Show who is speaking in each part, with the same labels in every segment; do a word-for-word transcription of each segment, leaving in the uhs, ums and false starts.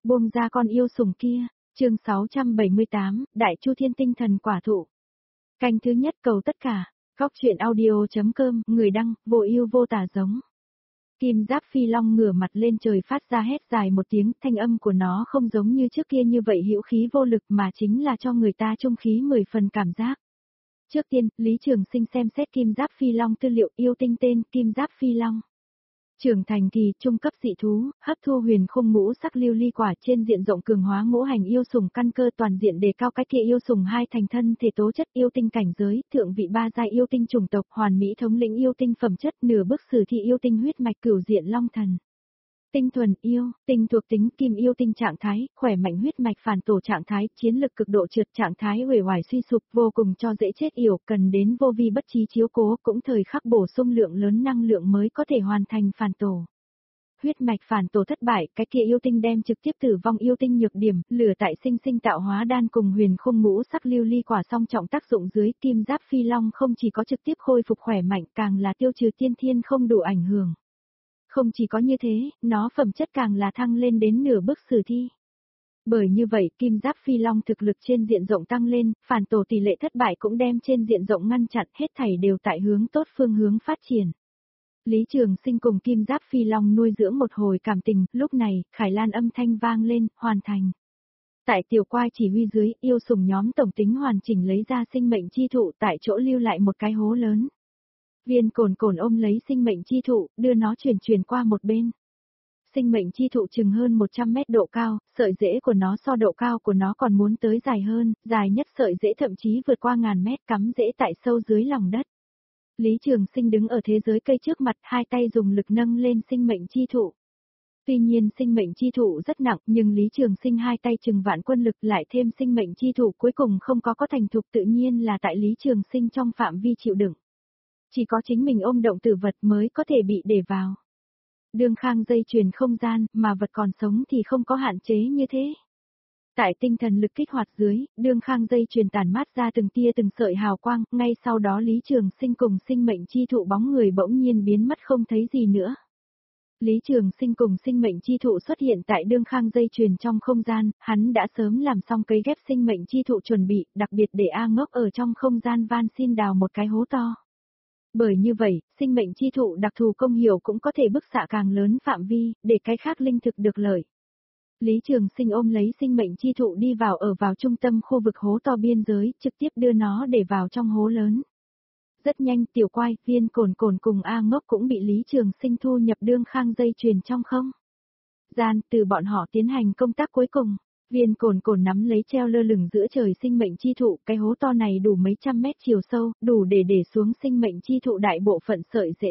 Speaker 1: Buông ra con yêu sủng kia, chương sáu trăm bảy mươi tám, Đại Chu Thiên Tinh Thần Quả Thụ. Canh thứ nhất cầu tất cả, góc truyện audio.com, người đăng, vô ưu vô tả giống. Kim Giáp Phi Long ngửa mặt lên trời phát ra hét dài một tiếng, thanh âm của nó không giống như trước kia như vậy hữu khí vô lực mà chính là cho người ta trung khí mười phần cảm giác. Trước tiên, Lý Trường Sinh xem xét Kim Giáp Phi Long tư liệu yêu tinh tên Kim Giáp Phi Long. Trưởng thành kỳ, trung cấp dị thú, hấp thu huyền khung ngũ sắc lưu ly quả trên diện rộng cường hóa ngũ hành yêu sủng căn cơ toàn diện đề cao cái kia yêu sủng hai thành thân thể tố chất yêu tinh cảnh giới, thượng vị ba giai yêu tinh chủng tộc, hoàn mỹ thống lĩnh yêu tinh phẩm chất, nửa bước sử thi yêu tinh huyết mạch cửu diện long thần. Tinh thuần yêu, tinh thuộc tính kim yêu tinh trạng thái, khỏe mạnh huyết mạch phản tổ trạng thái, chiến lực cực độ trượt trạng thái uể oải suy sụp, vô cùng cho dễ chết yểu, cần đến vô vi bất trí chiếu cố, cũng thời khắc bổ sung lượng lớn năng lượng mới có thể hoàn thành phản tổ. Huyết mạch phản tổ thất bại, cái kia yêu tinh đem trực tiếp tử vong yêu tinh nhược điểm, lửa tại sinh sinh tạo hóa đan cùng huyền khung ngũ sắc lưu ly quả song trọng tác dụng dưới, Kim Giáp Phi Long không chỉ có trực tiếp khôi phục khỏe mạnh, càng là tiêu trừ tiên thiên không đủ ảnh hưởng. Không chỉ có như thế, nó phẩm chất càng là thăng lên đến nửa bước sử thi. Bởi như vậy, Kim Giáp Phi Long thực lực trên diện rộng tăng lên, phản tổ tỷ lệ thất bại cũng đem trên diện rộng ngăn chặn, hết thảy đều tại hướng tốt phương hướng phát triển. Lý Trường Sinh cùng Kim Giáp Phi Long nuôi dưỡng một hồi cảm tình, lúc này, Khải Lan âm thanh vang lên, hoàn thành. Tại tiểu quai chỉ huy dưới, yêu sủng nhóm tổng tính hoàn chỉnh lấy ra sinh mệnh chi thụ tại chỗ lưu lại một cái hố lớn. Viên cồn cồn ôm lấy sinh mệnh chi thụ, đưa nó chuyển chuyển qua một bên. Sinh mệnh chi thụ chừng hơn một trăm mét độ cao, sợi rễ của nó so độ cao của nó còn muốn tới dài hơn, dài nhất sợi rễ thậm chí vượt qua ngàn mét cắm rễ tại sâu dưới lòng đất. Lý Trường Sinh đứng ở thế giới cây trước mặt, hai tay dùng lực nâng lên sinh mệnh chi thụ. Tuy nhiên sinh mệnh chi thụ rất nặng, nhưng Lý Trường Sinh hai tay chừng vạn quân lực lại thêm sinh mệnh chi thụ cuối cùng không có có thành thục, tự nhiên là tại Lý Trường Sinh trong phạm vi chịu đựng. Chỉ có chính mình ôm động tử vật mới có thể bị để vào. Đường khang dây chuyền không gian, mà vật còn sống thì không có hạn chế như thế. Tại tinh thần lực kích hoạt dưới, đường khang dây chuyền tản mát ra từng tia từng sợi hào quang, ngay sau đó Lý Trường Sinh cùng sinh mệnh chi thụ bóng người bỗng nhiên biến mất không thấy gì nữa. Lý Trường Sinh cùng sinh mệnh chi thụ xuất hiện tại đường khang dây chuyền trong không gian, hắn đã sớm làm xong cấy ghép sinh mệnh chi thụ chuẩn bị, đặc biệt để A Ngốc ở trong không gian van xin đào một cái hố to. Bởi như vậy, sinh mệnh chi thụ đặc thù công hiệu cũng có thể bức xạ càng lớn phạm vi, để cái khác linh thực được lợi. Lý Trường Sinh ôm lấy sinh mệnh chi thụ đi vào ở vào trung tâm khu vực hố to biên giới, trực tiếp đưa nó để vào trong hố lớn. Rất nhanh tiểu quai, viên cồn cồn cùng A Ngốc cũng bị Lý Trường Sinh thu nhập đương khang dây chuyền trong không gian, từ bọn họ tiến hành công tác cuối cùng. Viên cồn cồn nắm lấy treo lơ lửng giữa trời sinh mệnh chi thụ, cái hố to này đủ mấy trăm mét chiều sâu, đủ để để xuống sinh mệnh chi thụ đại bộ phận sợi rễ.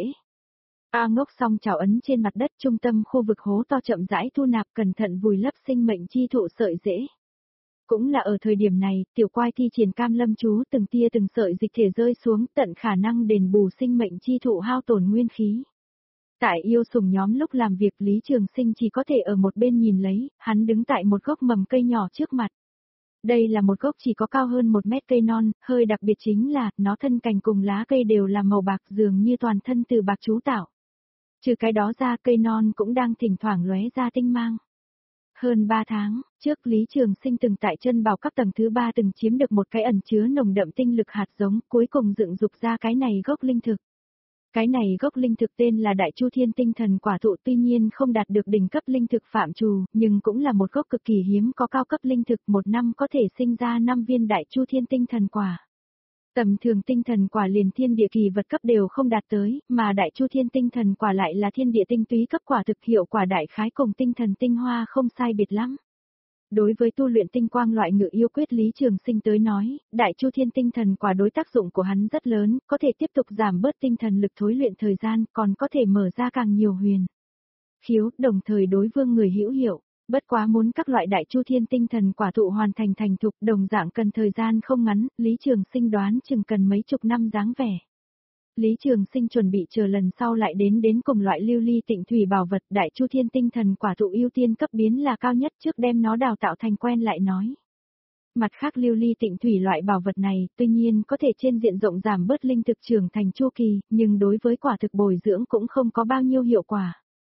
Speaker 1: A Ngốc song chảo ấn trên mặt đất trung tâm khu vực hố to chậm rãi thu nạp cẩn thận vùi lấp sinh mệnh chi thụ sợi rễ. Cũng là ở thời điểm này, tiểu quai thi triển cam lâm chú từng tia từng sợi dịch thể rơi xuống tận khả năng đền bù sinh mệnh chi thụ hao tổn nguyên khí. Tại yêu sủng nhóm lúc làm việc Lý Trường Sinh chỉ có thể ở một bên nhìn lấy, hắn đứng tại một gốc mầm cây nhỏ trước mặt. Đây là một gốc chỉ có cao hơn một mét cây non, hơi đặc biệt chính là, nó thân cành cùng lá cây đều là màu bạc dường như toàn thân từ bạc chú tạo. Trừ cái đó ra cây non cũng đang thỉnh thoảng lóe ra tinh mang. Hơn ba tháng, trước Lý Trường Sinh từng tại chân bảo các tầng thứ ba từng chiếm được một cái ẩn chứa nồng đậm tinh lực hạt giống, cuối cùng dựng dục ra cái này gốc linh thực. Cái này gốc linh thực tên là Đại Chu Thiên Tinh Thần Quả Thụ, tuy nhiên không đạt được đỉnh cấp linh thực phạm trù, nhưng cũng là một gốc cực kỳ hiếm có cao cấp linh thực, một năm có thể sinh ra năm viên Đại Chu Thiên Tinh Thần Quả. Tầm thường tinh thần quả liền thiên địa kỳ vật cấp đều không đạt tới, mà Đại Chu Thiên Tinh Thần Quả lại là thiên địa tinh túy cấp quả thực, hiệu quả đại khái cùng tinh thần tinh hoa không sai biệt lắm. Đối với tu luyện tinh quang loại ngự yêu quyết Lý Trường Sinh tới nói, Đại Chu Thiên Tinh Thần Quả đối tác dụng của hắn rất lớn, có thể tiếp tục giảm bớt tinh thần lực thối luyện thời gian, còn có thể mở ra càng nhiều huyền khiếu, đồng thời đối vương người hữu hiệu. Bất quá muốn các loại Đại Chu Thiên Tinh Thần Quả Thụ hoàn thành thành thục, đồng dạng cần thời gian không ngắn, Lý Trường Sinh đoán chừng cần mấy chục năm dáng vẻ. Lý Trường Sinh chuẩn bị chờ lần sau lại đến đến cùng loại lưu ly tịnh thủy bảo vật, Đại Chu Thiên Tinh Thần Quả Thụ ưu tiên cấp biến là cao nhất, trước đem nó đào tạo thành quen lại nói. Mặt khác lưu ly tịnh thủy loại bảo vật này, tuy nhiên có thể trên diện rộng giảm bớt linh thực trưởng thành chu kỳ, nhưng đối với quả thực bồi dưỡng cũng không có bao nhiêu hiệu quả.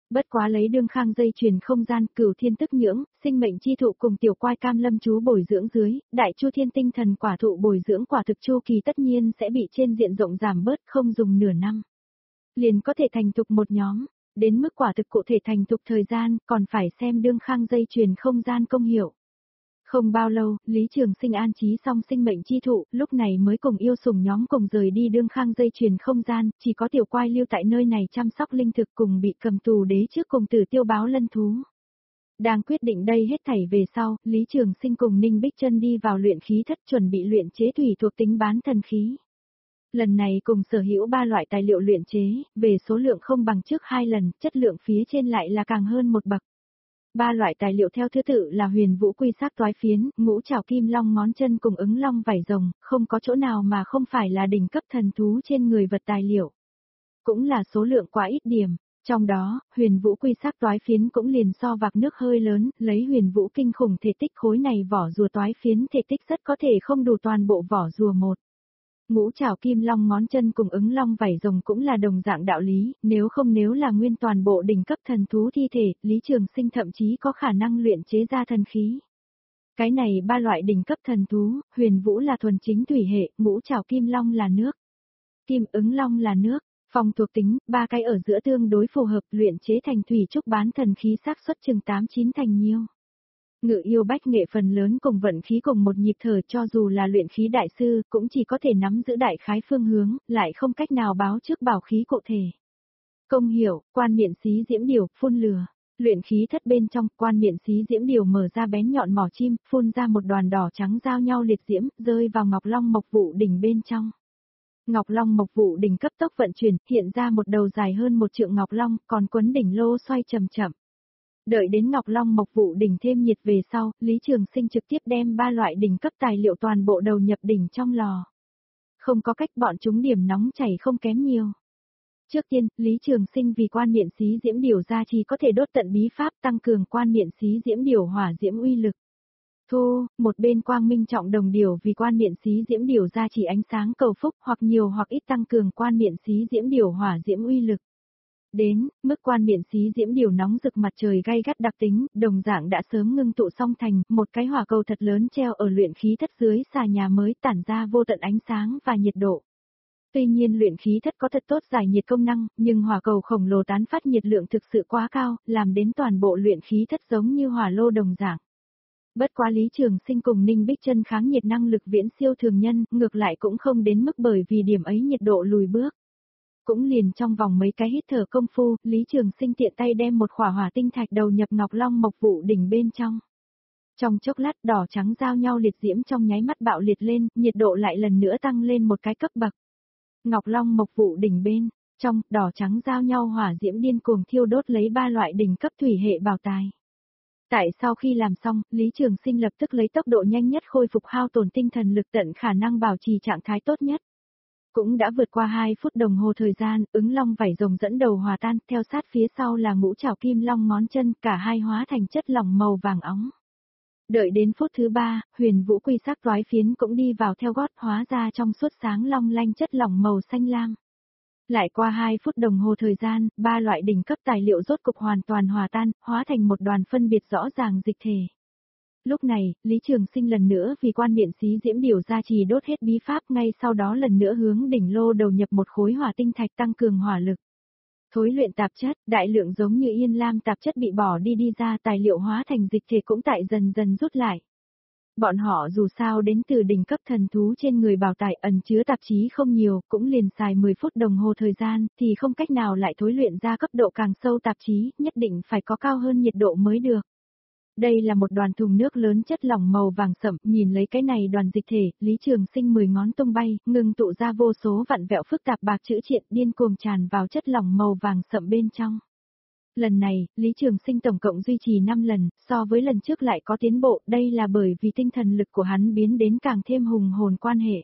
Speaker 1: Bất quá lấy đương khang dây chuyền không gian, cửu thiên tức nhưỡng, sinh mệnh chi thụ cùng tiểu quai cam lâm chú bồi dưỡng dưới, đại chu thiên tinh thần quả thụ bồi dưỡng quả thực chu kỳ tất nhiên sẽ bị trên diện rộng giảm bớt, không dùng nửa năm. Liền có thể thành thục một nhóm, đến mức quả thực cụ thể thành thục thời gian, còn phải xem đương khang dây chuyền không gian công hiệu. Không bao lâu, Lý Trường Sinh an trí xong sinh mệnh chi thụ, lúc này mới cùng yêu sủng nhóm cùng rời đi đương khang dây chuyền không gian, chỉ có tiểu quai lưu tại nơi này chăm sóc linh thực cùng bị cầm tù đế trước cùng tử tiêu báo lân thú. Đang quyết định đây hết thảy về sau, Lý Trường Sinh cùng Ninh Bích Chân đi vào luyện khí thất chuẩn bị luyện chế thủy thuộc tính bán thần khí. Lần này cùng sở hữu ba loại tài liệu luyện chế, về số lượng không bằng trước hai lần, chất lượng phía trên lại là càng hơn một bậc. Ba loại tài liệu theo thứ tự là huyền vũ quy sắc toái phiến, ngũ trảo kim long ngón chân cùng ứng long vảy rồng, không có chỗ nào mà không phải là đỉnh cấp thần thú trên người vật tài liệu. Cũng là số lượng quá ít điểm, trong đó, huyền vũ quy sắc toái phiến cũng liền so vạc nước hơi lớn, lấy huyền vũ kinh khủng thể tích khối này vỏ rùa toái phiến thể tích rất có thể không đủ toàn bộ vỏ rùa một. Ngũ trảo kim long ngón chân cùng ứng long vảy rồng cũng là đồng dạng đạo lý, nếu không nếu là nguyên toàn bộ đỉnh cấp thần thú thi thể, Lý Trường Sinh thậm chí có khả năng luyện chế ra thần khí. Cái này ba loại đỉnh cấp thần thú, huyền vũ là thuần chính thủy hệ, ngũ trảo kim long là nước, kim ứng long là nước, phong thuộc tính, ba cái ở giữa tương đối phù hợp, luyện chế thành thủy trúc bán thần khí xác suất chừng tám chín thành nhiêu. Ngự yêu bách nghệ phần lớn cùng vận khí cùng một nhịp thở, cho dù là luyện khí đại sư, cũng chỉ có thể nắm giữ đại khái phương hướng, lại không cách nào báo trước bảo khí cụ thể. Công hiệu, quan miệng xí diễm điều, phun lửa. Luyện khí thất bên trong, quan miệng xí diễm điều mở ra bén nhọn mỏ chim, phun ra một đoàn đỏ trắng giao nhau liệt diễm, rơi vào ngọc long mộc vụ đỉnh bên trong. Ngọc long mộc vụ đỉnh cấp tốc vận chuyển, hiện ra một đầu dài hơn một trượng ngọc long, còn quấn đỉnh lô xoay chậm chậm. Đợi đến Ngọc Long Mộc Vụ đỉnh thêm nhiệt về sau, Lý Trường Sinh trực tiếp đem ba loại đỉnh cấp tài liệu toàn bộ đầu nhập đỉnh trong lò. Không có cách, bọn chúng điểm nóng chảy không kém nhiều. Trước tiên, Lý Trường Sinh vì quan miện xí diễm điều ra chỉ có thể đốt tận bí pháp tăng cường quan miện xí diễm điều hỏa diễm uy lực. Thu, một bên quang minh trọng đồng điều vì quan miện xí diễm điều ra chỉ ánh sáng cầu phúc hoặc nhiều hoặc ít tăng cường quan miện xí diễm điều hỏa diễm uy lực. Đến, mức quan miện xí diễm điều nóng rực mặt trời gay gắt đặc tính, đồng dạng đã sớm ngưng tụ xong thành, một cái hỏa cầu thật lớn treo ở luyện khí thất dưới xà nhà mới tản ra vô tận ánh sáng và nhiệt độ. Tuy nhiên luyện khí thất có thật tốt giải nhiệt công năng, nhưng hỏa cầu khổng lồ tán phát nhiệt lượng thực sự quá cao, làm đến toàn bộ luyện khí thất giống như hỏa lô đồng dạng. Bất quá Lý Trường Sinh cùng Ninh Bích Chân kháng nhiệt năng lực viễn siêu thường nhân, ngược lại cũng không đến mức bởi vì điểm ấy nhiệt độ lùi bước. Cũng liền trong vòng mấy cái hít thở công phu, Lý Trường Sinh tiện tay đem một khỏa hỏa tinh thạch đầu nhập Ngọc Long Mộc Vụ đỉnh bên trong. Trong chốc lát đỏ trắng giao nhau liệt diễm trong nháy mắt bạo liệt lên, nhiệt độ lại lần nữa tăng lên một cái cấp bậc. Ngọc Long Mộc Vụ đỉnh bên, trong, đỏ trắng giao nhau hỏa diễm điên cuồng thiêu đốt lấy ba loại đỉnh cấp thủy hệ bảo tài. Tại sau khi làm xong, Lý Trường Sinh lập tức lấy tốc độ nhanh nhất khôi phục hao tổn tinh thần lực tận khả năng bảo trì trạng thái tốt nhất. Cũng đã vượt qua hai phút đồng hồ thời gian, ứng long vảy rồng dẫn đầu hòa tan, theo sát phía sau là ngũ trảo kim long ngón chân, cả hai hóa thành chất lỏng màu vàng óng. Đợi đến phút thứ ba, huyền vũ quy sắc toái phiến cũng đi vào theo gót, hóa ra trong suốt sáng long lanh chất lỏng màu xanh lam. Lại qua hai phút đồng hồ thời gian, ba loại đỉnh cấp tài liệu rốt cục hoàn toàn hòa tan, hóa thành một đoàn phân biệt rõ ràng dịch thể. Lúc này, Lý Trường Sinh lần nữa vì quan miện xí diễm điều ra trì đốt hết bí pháp, ngay sau đó lần nữa hướng đỉnh lô đầu nhập một khối hỏa tinh thạch tăng cường hỏa lực. Thối luyện tạp chất, đại lượng giống như yên lam tạp chất bị bỏ đi đi ra, tài liệu hóa thành dịch thể cũng tại dần dần rút lại. Bọn họ dù sao đến từ đỉnh cấp thần thú trên người bảo tài ẩn chứa tạp chí không nhiều, cũng liền xài mười phút đồng hồ thời gian, thì không cách nào lại thối luyện ra cấp độ càng sâu tạp chí, nhất định phải có cao hơn nhiệt độ mới được. Đây là một đoàn thùng nước lớn chất lỏng màu vàng sẫm, nhìn lấy cái này đoàn dịch thể, Lý Trường Sinh mười ngón tung bay, ngừng tụ ra vô số vặn vẹo phức tạp bạc chữ triện điên cuồng tràn vào chất lỏng màu vàng sẫm bên trong. Lần này, Lý Trường Sinh tổng cộng duy trì năm lần, so với lần trước lại có tiến bộ, đây là bởi vì tinh thần lực của hắn biến đến càng thêm hùng hồn quan hệ.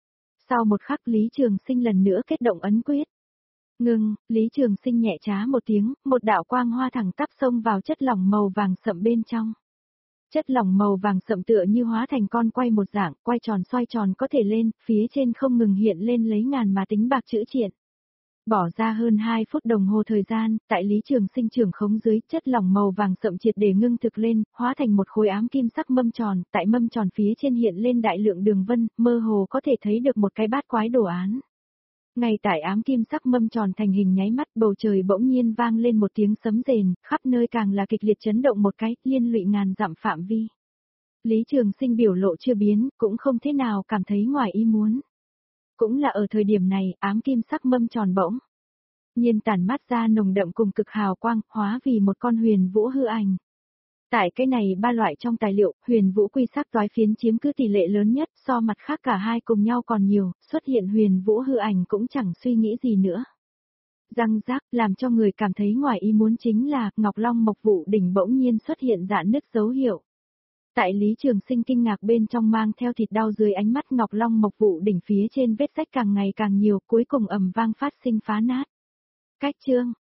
Speaker 1: Sau một khắc Lý Trường Sinh lần nữa kết động ấn quyết. Ngưng, Lý Trường Sinh nhẹ trá một tiếng, một đạo quang hoa thẳng tắp xông vào chất lỏng màu vàng sậm bên trong. Chất lỏng màu vàng sậm tựa như hóa thành con quay một dạng, quay tròn xoay tròn có thể lên, phía trên không ngừng hiện lên lấy ngàn mà tính bạc chữ triện. Bỏ ra hơn hai phút đồng hồ thời gian, tại Lý Trường Sinh trưởng khống dưới, chất lỏng màu vàng sậm triệt để ngưng thực lên, hóa thành một khối ám kim sắc mâm tròn, tại mâm tròn phía trên hiện lên đại lượng đường vân, mơ hồ có thể thấy được một cái bát quái đồ án. Ngay tại ám kim sắc mâm tròn thành hình nháy mắt, bầu trời bỗng nhiên vang lên một tiếng sấm rền, khắp nơi càng là kịch liệt chấn động một cái, liên lụy ngàn dặm phạm vi. Lý Trường Sinh biểu lộ chưa biến, cũng không thế nào cảm thấy ngoài ý muốn. Cũng là ở thời điểm này, ám kim sắc mâm tròn bỗng nhiên tản mát ra nồng đậm cùng cực hào quang, hóa vì một con huyền vũ hư ảnh. Tại cái này ba loại trong tài liệu, huyền vũ quy sắc toái phiến chiếm cứ tỷ lệ lớn nhất, so mặt khác cả hai cùng nhau còn nhiều, xuất hiện huyền vũ hư ảnh cũng chẳng suy nghĩ gì nữa. Răng rác, làm cho người cảm thấy ngoài ý muốn chính là, Ngọc Long Mộc Vũ đỉnh bỗng nhiên xuất hiện rạn nứt dấu hiệu. Tại Lý Trường Sinh kinh ngạc bên trong mang theo thịt đau dưới ánh mắt, Ngọc Long Mộc Vũ đỉnh phía trên vết rách càng ngày càng nhiều, cuối cùng ầm vang phát sinh phá nát. Cách chương